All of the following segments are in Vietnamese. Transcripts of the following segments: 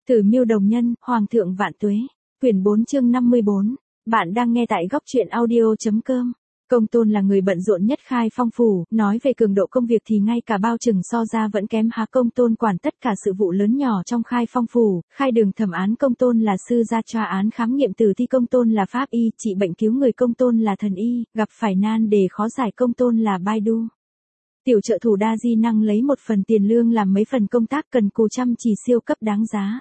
Tử Miêu Đồng Nhân, Hoàng thượng vạn tuế. Quyển 4 chương 54. Bạn đang nghe tại góc truyện audio.com. Công Tôn là người bận rộn nhất Khai Phong phủ, nói về cường độ công việc thì ngay cả Bao Trừng so ra vẫn kém há. Công Tôn quản tất cả sự vụ lớn nhỏ trong Khai Phong phủ, khai đường thẩm án Công Tôn là sư gia tra án khám nghiệm tử thi Công Tôn là pháp y, trị bệnh cứu người Công Tôn là thần y, gặp phải nan đề khó giải Công Tôn là Baidu. Tiểu trợ thủ đa di năng lấy một phần tiền lương làm mấy phần công tác cần cù chăm chỉ siêu cấp đáng giá.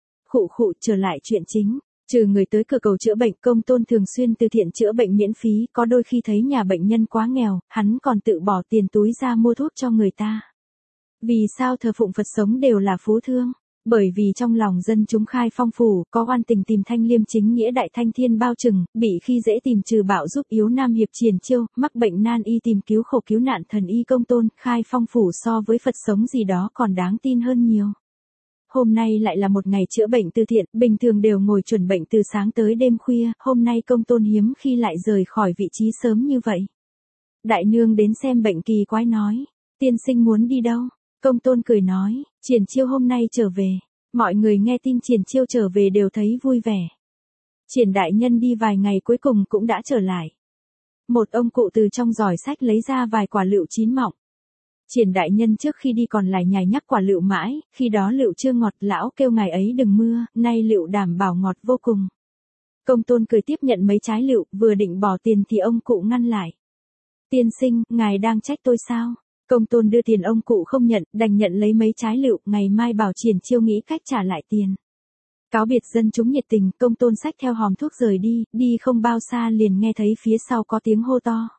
Trở lại chuyện chính. Trừ người tới cửa cầu chữa bệnh, Công Tôn thường xuyên từ thiện chữa bệnh miễn phí, có đôi khi thấy nhà bệnh nhân quá nghèo, hắn còn tự bỏ tiền túi ra mua thuốc cho người ta. Vì sao thờ phụng Phật sống đều là phú thương? Bởi vì trong lòng dân chúng Khai Phong phủ, có oan tình tìm thanh liêm chính nghĩa đại thanh thiên Bao Trừng, bị khi dễ tìm trừ bạo giúp yếu nam hiệp Triển Chiêu, mắc bệnh nan y tìm cứu khổ cứu nạn thần y Công Tôn. Khai Phong phủ so với Phật sống gì đó còn đáng tin hơn nhiều. Hôm nay lại là một ngày chữa bệnh từ thiện, bình thường đều ngồi chuẩn bệnh từ sáng tới đêm khuya, hôm nay Công Tôn hiếm khi lại rời khỏi vị trí sớm như vậy. Đại nương đến xem bệnh kỳ quái nói, tiên sinh muốn đi đâu? Công Tôn cười nói, Triển Chiêu hôm nay trở về. Mọi người nghe tin Triển Chiêu trở về đều thấy vui vẻ. Triển đại nhân đi vài ngày cuối cùng cũng đã trở lại. Một ông cụ từ trong giỏ sách lấy ra vài quả lựu chín mọng. Triển đại nhân trước khi đi còn lại nhài nhắc quả lựu mãi, khi đó lựu chưa ngọt, lão kêu ngày ấy đừng mưa, nay lựu đảm bảo ngọt vô cùng. Công Tôn cười tiếp nhận mấy trái lựu, vừa định bỏ tiền thì ông cụ ngăn lại. Tiên sinh, ngài đang trách tôi sao? Công Tôn đưa tiền ông cụ không nhận, đành nhận lấy mấy trái lựu, ngày mai bảo Triển Chiêu nghĩ cách trả lại tiền. Cáo biệt dân chúng nhiệt tình, Công Tôn xách theo hòm thuốc rời đi, đi không bao xa liền nghe thấy phía sau có tiếng hô to.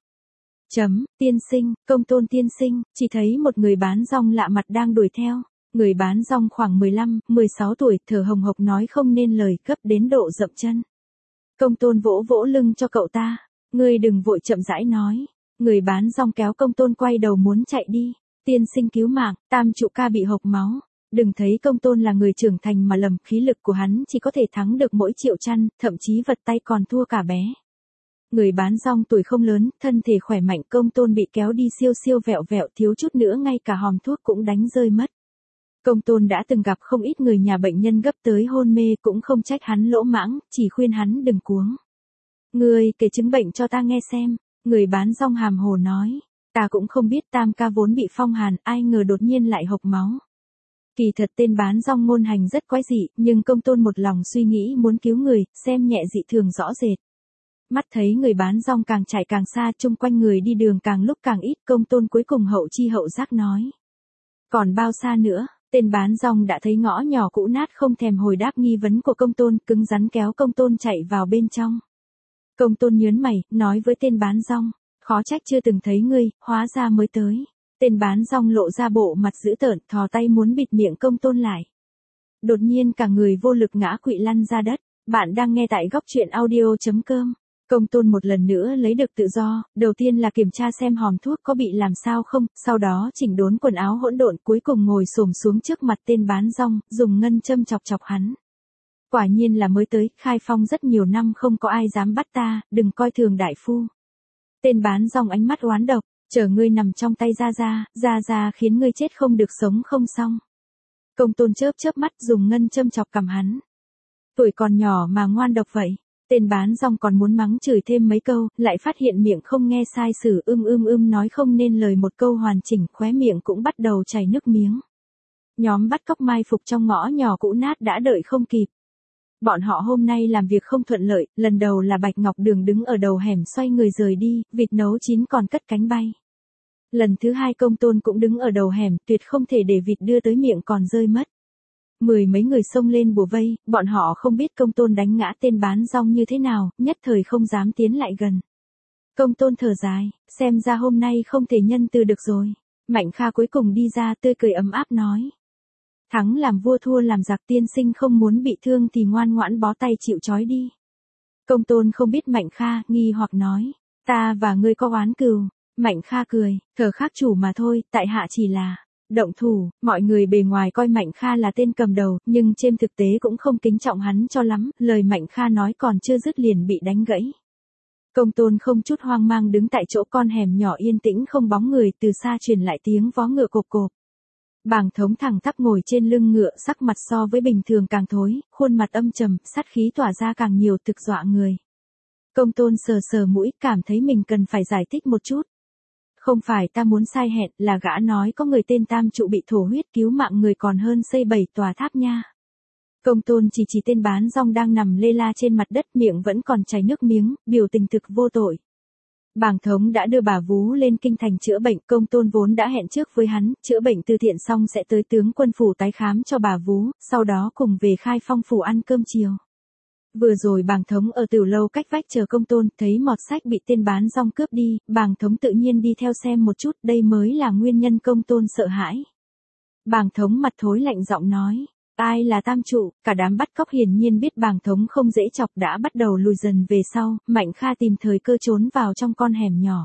Tiên sinh, Công Tôn tiên sinh, chỉ thấy một người bán rong lạ mặt đang đuổi theo. Người bán rong khoảng 15, 16 tuổi, thở hồng hộc nói không nên lời, gấp đến độ dậm chân. Công Tôn vỗ vỗ lưng cho cậu ta, ngươi đừng vội, chậm rãi nói. Người bán rong kéo Công Tôn quay đầu muốn chạy đi. Tiên sinh cứu mạng, tam trụ ca bị hộc máu. Đừng thấy Công Tôn là người trưởng thành mà lầm, khí lực của hắn chỉ có thể thắng được mỗi Triệu Chăn, thậm chí vật tay còn thua cả bé. Người bán rong tuổi không lớn, thân thể khỏe mạnh, Công Tôn bị kéo đi siêu siêu vẹo vẹo, thiếu chút nữa ngay cả hòm thuốc cũng đánh rơi mất. Công Tôn đã từng gặp không ít người nhà bệnh nhân gấp tới hôn mê, cũng không trách hắn lỗ mãng, chỉ khuyên hắn đừng cuống. Ngươi kể chứng bệnh cho ta nghe xem. Người bán rong hàm hồ nói, ta cũng không biết, tam ca vốn bị phong hàn, ai ngờ đột nhiên lại hộc máu. Kỳ thật tên bán rong ngôn hành rất quái dị, nhưng Công Tôn một lòng suy nghĩ muốn cứu người, xem nhẹ dị thường rõ rệt. Mắt thấy người bán rong càng chạy càng xa, chung quanh người đi đường càng lúc càng ít, Công Tôn cuối cùng hậu chi hậu giác nói. Còn bao xa nữa? Tên bán rong đã thấy ngõ nhỏ cũ nát, không thèm hồi đáp nghi vấn của Công Tôn, cứng rắn kéo Công Tôn chạy vào bên trong. Công Tôn nhớn mày, nói với tên bán rong, khó trách chưa từng thấy ngươi, hóa ra mới tới. Tên bán rong lộ ra bộ mặt dữ tợn, thò tay muốn bịt miệng Công Tôn lại. Đột nhiên cả người vô lực ngã quỵ lăn ra đất. Bạn đang nghe tại góc truyện audio.com. Công Tôn một lần nữa lấy được tự do, đầu tiên là kiểm tra xem hòm thuốc có bị làm sao không, sau đó chỉnh đốn quần áo hỗn độn, cuối cùng ngồi xổm xuống trước mặt tên bán rong, dùng ngân châm chọc chọc hắn. Quả nhiên là mới tới, Khai Phong rất nhiều năm không có ai dám bắt ta, đừng coi thường đại phu. Tên bán rong ánh mắt oán độc, chờ ngươi nằm trong tay ra khiến ngươi chết không được sống không xong. Công Tôn chớp mắt dùng ngân châm chọc cằm hắn. Tuổi còn nhỏ mà ngoan độc vậy. Tên bán rong còn muốn mắng chửi thêm mấy câu, lại phát hiện miệng không nghe sai sử, nói không nên lời một câu hoàn chỉnh, khóe miệng cũng bắt đầu chảy nước miếng. Nhóm bắt cóc mai phục trong ngõ nhỏ cũ nát đã đợi không kịp. Bọn họ hôm nay làm việc không thuận lợi, lần đầu là Bạch Ngọc Đường đứng ở đầu hẻm xoay người rời đi, vịt nấu chín còn cất cánh bay. Lần thứ hai Công Tôn cũng đứng ở đầu hẻm, tuyệt không thể để vịt đưa tới miệng còn rơi mất. Mười mấy người xông lên bủa vây, bọn họ không biết Công Tôn đánh ngã tên bán rong như thế nào, nhất thời không dám tiến lại gần. Công Tôn thở dài, xem ra hôm nay không thể nhân từ được rồi. Mạnh Kha cuối cùng đi ra, tươi cười ấm áp nói. Thắng làm vua thua làm giặc, tiên sinh không muốn bị thương thì ngoan ngoãn bó tay chịu trói đi. Công Tôn không biết Mạnh Kha, nghi hoặc nói, ta và ngươi có oán cừu. Mạnh Kha cười, thờ khác chủ mà thôi, tại hạ chỉ là động thủ. Mọi người bề ngoài coi Mạnh Kha là tên cầm đầu, nhưng trên thực tế cũng không kính trọng hắn cho lắm, lời Mạnh Kha nói còn chưa dứt liền bị đánh gãy. Công Tôn không chút hoang mang đứng tại chỗ con hẻm nhỏ yên tĩnh không bóng người, từ xa truyền lại tiếng vó ngựa cộp cộp. Bàng Thống thẳng tắp ngồi trên lưng ngựa, sắc mặt so với bình thường càng thối, khuôn mặt âm trầm, sát khí tỏa ra càng nhiều, thực dọa người. Công Tôn sờ sờ mũi, cảm thấy mình cần phải giải thích một chút. Không phải ta muốn sai hẹn, là gã nói có người tên Tam Trụ bị thổ huyết, cứu mạng người còn hơn xây 7 tòa tháp nha. Công Tôn chỉ tên bán rong đang nằm lê la trên mặt đất, miệng vẫn còn chảy nước miếng, biểu tình thực vô tội. Bàng Thống đã đưa bà vú lên kinh thành chữa bệnh, Công Tôn vốn đã hẹn trước với hắn, chữa bệnh từ thiện xong sẽ tới tướng quân phủ tái khám cho bà vú, sau đó cùng về Khai Phong phủ ăn cơm chiều. Vừa rồi Bàng Thống ở Tử Lâu cách vách chờ Công Tôn, thấy mọt sách bị tên bán rong cướp đi, Bàng Thống tự nhiên đi theo xem một chút, đây mới là nguyên nhân Công Tôn sợ hãi. Bàng Thống mặt thối lạnh giọng nói, ai là Tam Trụ, cả đám bắt cóc hiển nhiên biết Bàng Thống không dễ chọc đã bắt đầu lùi dần về sau, Mạnh Kha tìm thời cơ trốn vào trong con hẻm nhỏ.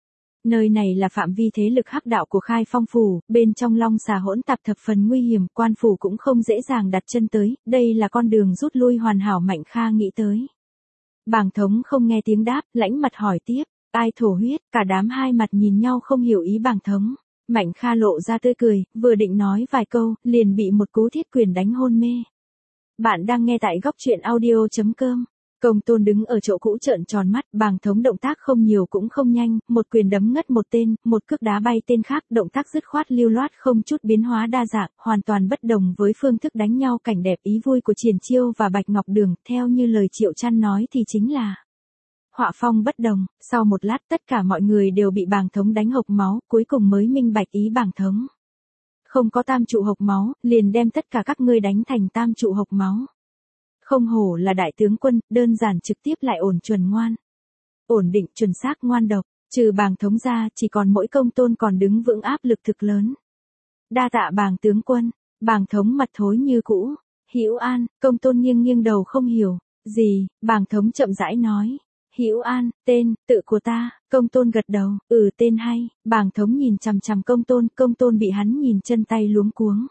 Nơi này là phạm vi thế lực hắc đạo của Khai Phong phủ, bên trong long xà hỗn tạp thập phần nguy hiểm, quan phủ cũng không dễ dàng đặt chân tới, đây là con đường rút lui hoàn hảo, Mạnh Kha nghĩ tới. Bàng Thống không nghe tiếng đáp, lãnh mặt hỏi tiếp, ai thổ huyết, cả đám hai mặt nhìn nhau không hiểu ý Bàng Thống. Mạnh Kha lộ ra tươi cười, vừa định nói vài câu, liền bị một cú thiết quyền đánh hôn mê. Bạn đang nghe tại góc truyện audio.com. Công Tôn đứng ở chỗ cũ trợn tròn mắt, Bàng Thống động tác không nhiều cũng không nhanh, một quyền đấm ngất một tên, một cước đá bay tên khác, động tác dứt khoát lưu loát không chút biến hóa đa dạng, hoàn toàn bất đồng với phương thức đánh nhau cảnh đẹp ý vui của Triển Chiêu và Bạch Ngọc Đường, theo như lời Triệu Trăn nói thì chính là họa phong bất đồng. Sau một lát tất cả mọi người đều bị Bàng Thống đánh hộc máu, cuối cùng mới minh bạch ý Bàng Thống. Không có Tam Trụ hộc máu, liền đem tất cả các ngươi đánh thành Tam Trụ hộc máu. Không hổ là đại tướng quân, đơn giản trực tiếp lại ổn chuẩn ngoan. Ổn định chuẩn xác ngoan độc, trừ Bàng Thống ra chỉ còn mỗi Công Tôn còn đứng vững, áp lực thực lớn. Đa tạ Bàng tướng quân. Bàng Thống mặt thối như cũ. Hữu An. Công Tôn nghiêng nghiêng đầu không hiểu. Gì? Bàng Thống chậm rãi nói. Hữu An, tên, tự của ta. Công Tôn gật đầu, tên hay. Bàng Thống nhìn chằm chằm Công Tôn bị hắn nhìn chân tay luống cuống.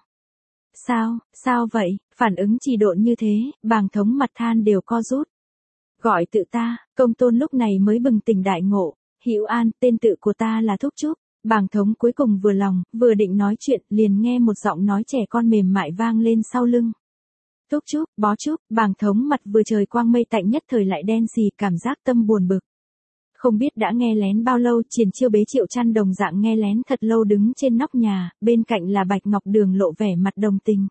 Sao vậy? Phản ứng trì độn như thế, Bàng Thống mặt than đều co rút. Gọi tự ta, Công Tôn lúc này mới bừng tỉnh đại ngộ. Hữu An, tên tự của ta là Thúc Trúc. Bàng Thống cuối cùng vừa lòng, vừa định nói chuyện, liền nghe một giọng nói trẻ con mềm mại vang lên sau lưng. Thúc Trúc, Bó Trúc. Bàng Thống mặt vừa trời quang mây tạnh nhất thời lại đen xì, cảm giác tâm buồn bực. Không biết đã nghe lén bao lâu, Triển Chiêu bế Triệu Trăn đồng dạng nghe lén thật lâu, đứng trên nóc nhà, bên cạnh là Bạch Ngọc Đường lộ vẻ mặt đồng tình.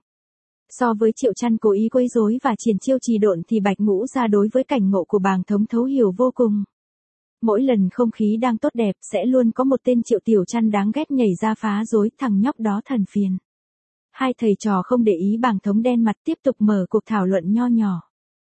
So với Triệu Trăn cố ý quấy rối và Triển Chiêu trì độn thì Bạch Ngũ Gia đối với cảnh ngộ của Bàng Thống thấu hiểu vô cùng. Mỗi lần không khí đang tốt đẹp sẽ luôn có một tên Triệu Tiểu Trăn đáng ghét nhảy ra phá rối, thằng nhóc đó thần phiền. Hai thầy trò không để ý Bàng Thống đen mặt, tiếp tục mở cuộc thảo luận nho nhỏ.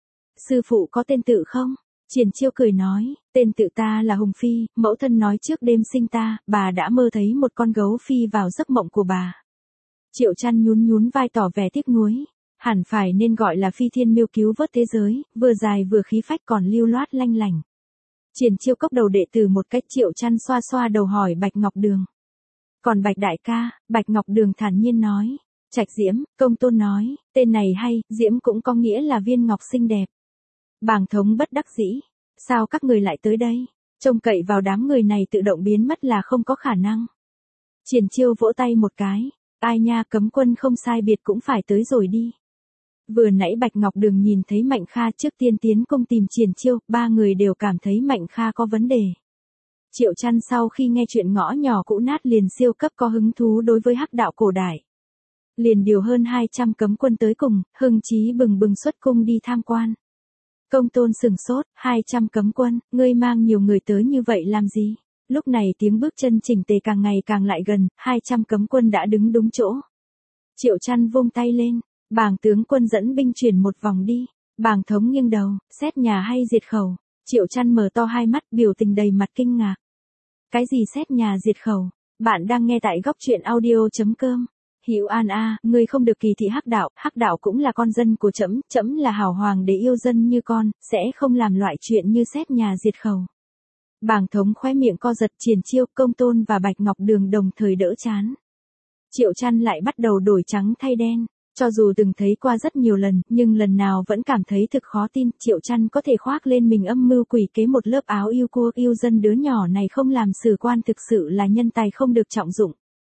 Sư phụ có tên tự không? Triển Chiêu cười nói, tên tự ta là Hùng Phi, mẫu thân nói trước đêm sinh ta, bà đã mơ thấy một con gấu phi vào giấc mộng của bà. Triệu Trăn nhún vai tỏ vẻ tiếc nuối, hẳn phải nên gọi là Phi Thiên Miêu cứu vớt thế giới, vừa dài vừa khí phách còn lưu loát lanh lảnh. Triển Chiêu cốc đầu đệ tử một cách, Triệu Trăn xoa xoa đầu hỏi Bạch Ngọc Đường. Còn Bạch đại ca? Bạch Ngọc Đường thản nhiên nói, Trạch Diễm. Công Tôn nói, tên này hay, Diễm cũng có nghĩa là viên ngọc xinh đẹp. Bàng Thống bất đắc dĩ, sao các người lại tới đây? Trông cậy vào đám người này tự động biến mất là không có khả năng. Triển Chiêu vỗ tay một cái, ai nha, cấm quân không sai biệt cũng phải tới rồi đi. Vừa nãy Bạch Ngọc Đường nhìn thấy Mạnh Kha trước tiên tiến công tìm Triển Chiêu, ba người đều cảm thấy Mạnh Kha có vấn đề. Triệu Trăn sau khi nghe chuyện ngõ nhỏ cũ nát liền siêu cấp có hứng thú đối với hắc đạo cổ đại. Liền điều hơn 200 cấm quân tới cùng, hưng chí bừng bừng xuất cung đi tham quan. Công Tôn sừng sốt, 200 cấm quân, ngươi mang nhiều người tới như vậy làm gì? Lúc này tiếng bước chân chỉnh tề càng ngày càng lại gần, 200 cấm quân đã đứng đúng chỗ. Triệu Trăn vung tay lên, Bàng tướng quân dẫn binh chuyển một vòng đi. Bàng Thống nghiêng đầu, xét nhà hay diệt khẩu? Triệu Trăn mở to hai mắt, biểu tình đầy mặt kinh ngạc. Cái gì xét nhà diệt khẩu? Bạn đang nghe tại góc truyện audio.com. Hữu An a, ngươi không được kỳ thị hắc đạo cũng là con dân của trẫm, trẫm là hảo hoàng đế yêu dân như con, sẽ không làm loại chuyện như xét nhà diệt khẩu. Bàng Thống khóe miệng co giật, Triển Chiêu, Công Tôn và Bạch Ngọc Đường đồng thời đỡ chán. Triệu Trăn lại bắt đầu đổi trắng thay đen, cho dù từng thấy qua rất nhiều lần, nhưng lần nào vẫn cảm thấy thực khó tin, Triệu Trăn có thể khoác lên mình âm mưu quỷ kế một lớp áo yêu cua yêu dân, đứa nhỏ này không làm sử quan thực sự là nhân tài không được trọng dụng.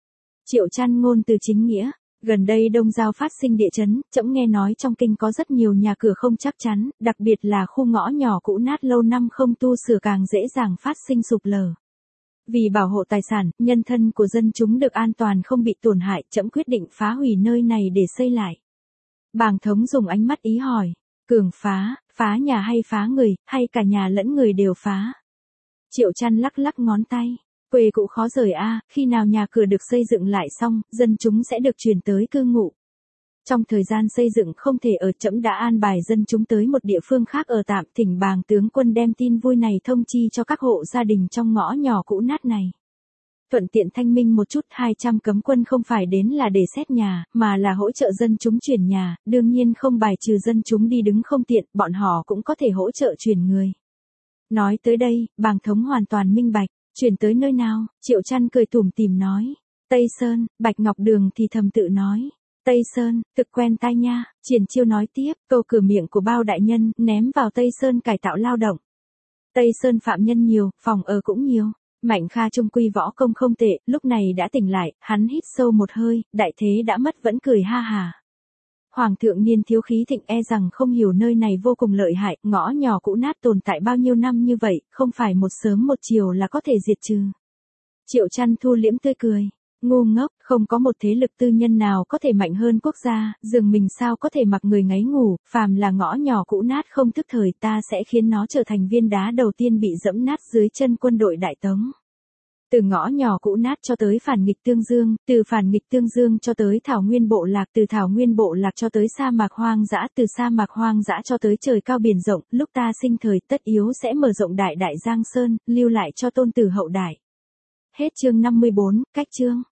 Triệu Trăn ngôn từ chính nghĩa. Gần đây Đông Giao phát sinh địa chấn, trẫm nghe nói trong kinh có rất nhiều nhà cửa không chắc chắn, đặc biệt là khu ngõ nhỏ cũ nát lâu năm không tu sửa càng dễ dàng phát sinh sụp lở. Vì bảo hộ tài sản, nhân thân của dân chúng được an toàn không bị tổn hại, trẫm quyết định phá hủy nơi này để xây lại. Bàng Thống dùng ánh mắt ý hỏi, Cường phá nhà hay phá người, hay cả nhà lẫn người đều phá? Triệu Trăn lắc lắc ngón tay. Quê cũ khó rời a, khi nào nhà cửa được xây dựng lại xong, dân chúng sẽ được chuyển tới cư ngụ. Trong thời gian xây dựng không thể ở, trẫm đã an bài dân chúng tới một địa phương khác ở tạm, thỉnh Bàng tướng quân đem tin vui này thông chi cho các hộ gia đình trong ngõ nhỏ cũ nát này. Thuận tiện thanh minh một chút, 200 cấm quân không phải đến là để xét nhà, mà là hỗ trợ dân chúng chuyển nhà, đương nhiên không bài trừ dân chúng đi đứng không tiện, bọn họ cũng có thể hỗ trợ chuyển người. Nói tới đây, Bàng Thống hoàn toàn minh bạch. Chuyển tới nơi nào? Triệu Trăn cười tủm tỉm nói. Tây Sơn. Bạch Ngọc Đường thì thầm tự nói. Tây Sơn, thực quen tai nha. Triển Chiêu nói tiếp, câu cửa miệng của bao đại nhân, ném vào Tây Sơn cải tạo lao động. Tây Sơn phạm nhân nhiều, phòng ở cũng nhiều. Mạnh Kha trung quy võ công không tệ, lúc này đã tỉnh lại, hắn hít sâu một hơi, đại thế đã mất vẫn cười ha hà. Hoàng thượng niên thiếu khí thịnh e rằng không hiểu nơi này vô cùng lợi hại, ngõ nhỏ cũ nát tồn tại bao nhiêu năm như vậy, không phải một sớm một chiều là có thể diệt trừ. Triệu Trăn thu liễm tươi cười. Ngu ngốc, không có một thế lực tư nhân nào có thể mạnh hơn quốc gia, giường mình sao có thể mặc người ngáy ngủ, phàm là ngõ nhỏ cũ nát không thức thời ta sẽ khiến nó trở thành viên đá đầu tiên bị dẫm nát dưới chân quân đội Đại Tống. Từ ngõ nhỏ cũ nát cho tới phản nghịch Tương Dương, từ phản nghịch Tương Dương cho tới Thảo Nguyên Bộ Lạc, từ Thảo Nguyên Bộ Lạc cho tới sa mạc hoang dã, từ sa mạc hoang dã cho tới trời cao biển rộng, lúc ta sinh thời tất yếu sẽ mở rộng đại Giang Sơn, lưu lại cho tôn tử hậu đại. Hết chương 54, cách chương.